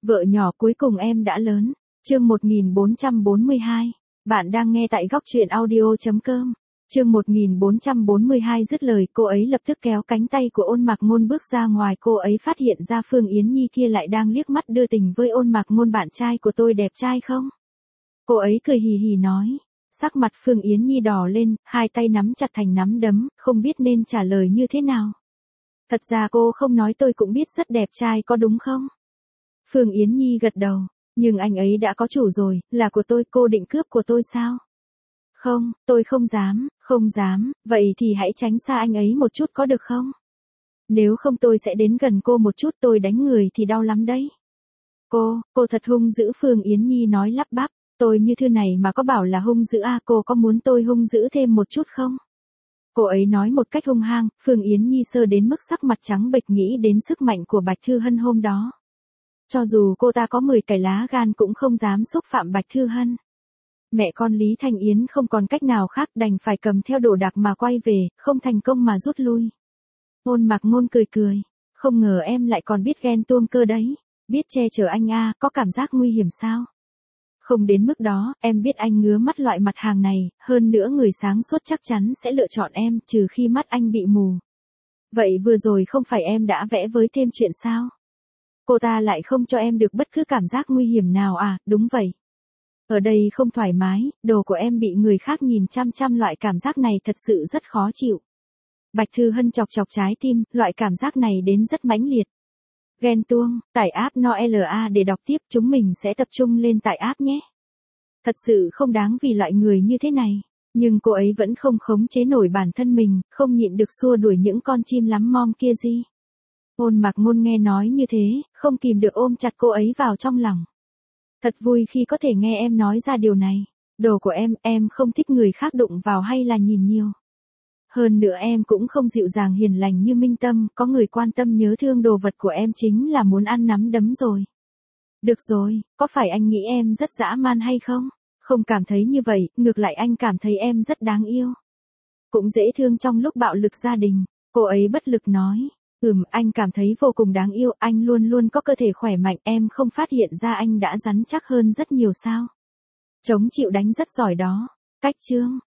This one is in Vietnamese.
Vợ nhỏ cuối cùng em đã lớn. Chương 1442. Bạn đang nghe tại góc truyện audio.com. Chương 1442 dứt lời, cô ấy lập tức kéo cánh tay của Ôn Mạc Ngôn bước ra ngoài. Cô ấy phát hiện ra Phương Yến Nhi kia lại đang liếc mắt đưa tình với Ôn Mạc Ngôn. Bạn trai của tôi đẹp trai không? Cô ấy cười hì hì nói. Sắc mặt Phương Yến Nhi đỏ lên, hai tay nắm chặt thành nắm đấm, không biết nên trả lời như thế nào. Thật ra cô không nói tôi cũng biết rất đẹp trai có đúng không? Phương Yến Nhi gật đầu. Nhưng anh ấy đã có chủ rồi, là của tôi, cô định cướp của tôi sao? Không, tôi không dám, vậy thì hãy tránh xa anh ấy một chút có được không? Nếu không tôi sẽ đến gần cô một chút, tôi đánh người thì đau lắm đấy. Cô thật hung dữ, Phương Yến Nhi nói lắp bắp, tôi như thư này mà có bảo là hung dữ à, cô có muốn tôi hung dữ thêm một chút không? Cô ấy nói một cách hung hăng, Phương Yến Nhi sơ đến mức sắc mặt trắng bệch, nghĩ đến sức mạnh của Bạch Thư Hân hôm đó. Cho dù cô ta có 10 cái lá gan cũng không dám xúc phạm Bạch Thư Hân. Mẹ con Lý Thanh Yến không còn cách nào khác, đành phải cầm theo đồ đạc mà quay về, không thành công mà rút lui. Ôn Mạc Ngôn cười cười, không ngờ em lại còn biết ghen tuông cơ đấy, biết che chở anh à, có cảm giác nguy hiểm sao? Không đến mức đó, em biết anh ngứa mắt loại mặt hàng này, hơn nữa người sáng suốt chắc chắn sẽ lựa chọn em, trừ khi mắt anh bị mù. Vậy vừa rồi không phải em đã vẽ với thêm chuyện sao? Cô ta lại không cho em được bất cứ cảm giác nguy hiểm nào à? Đúng vậy. Ở đây không thoải mái, đồ của em bị người khác nhìn chăm chăm, loại cảm giác này thật sự rất khó chịu. Bạch Thư Hân chọc chọc trái tim, loại cảm giác này đến rất mãnh liệt. Ghen tuông, tải app NOLA để đọc tiếp, chúng mình sẽ tập trung lên tải app nhé. Thật sự không đáng vì loại người như thế này, nhưng cô ấy vẫn không khống chế nổi bản thân mình, không nhịn được xua đuổi những con chim lắm mom kia gì. Ôn Mạc Ngôn nghe nói như thế, không kìm được ôm chặt cô ấy vào trong lòng. Thật vui khi có thể nghe em nói ra điều này. Đồ của em không thích người khác đụng vào hay là nhìn nhiều. Hơn nữa em cũng không dịu dàng hiền lành như Minh Tâm, có người quan tâm nhớ thương đồ vật của em chính là muốn ăn nắm đấm rồi. Được rồi, có phải anh nghĩ em rất dã man hay không? Không cảm thấy như vậy, ngược lại anh cảm thấy em rất đáng yêu. Cũng dễ thương trong lúc bạo lực gia đình, cô ấy bất lực nói. Anh cảm thấy vô cùng đáng yêu, anh luôn luôn có cơ thể khỏe mạnh, em không phát hiện ra anh đã rắn chắc hơn rất nhiều sao? Chống chịu đánh rất giỏi đó. Cách chương,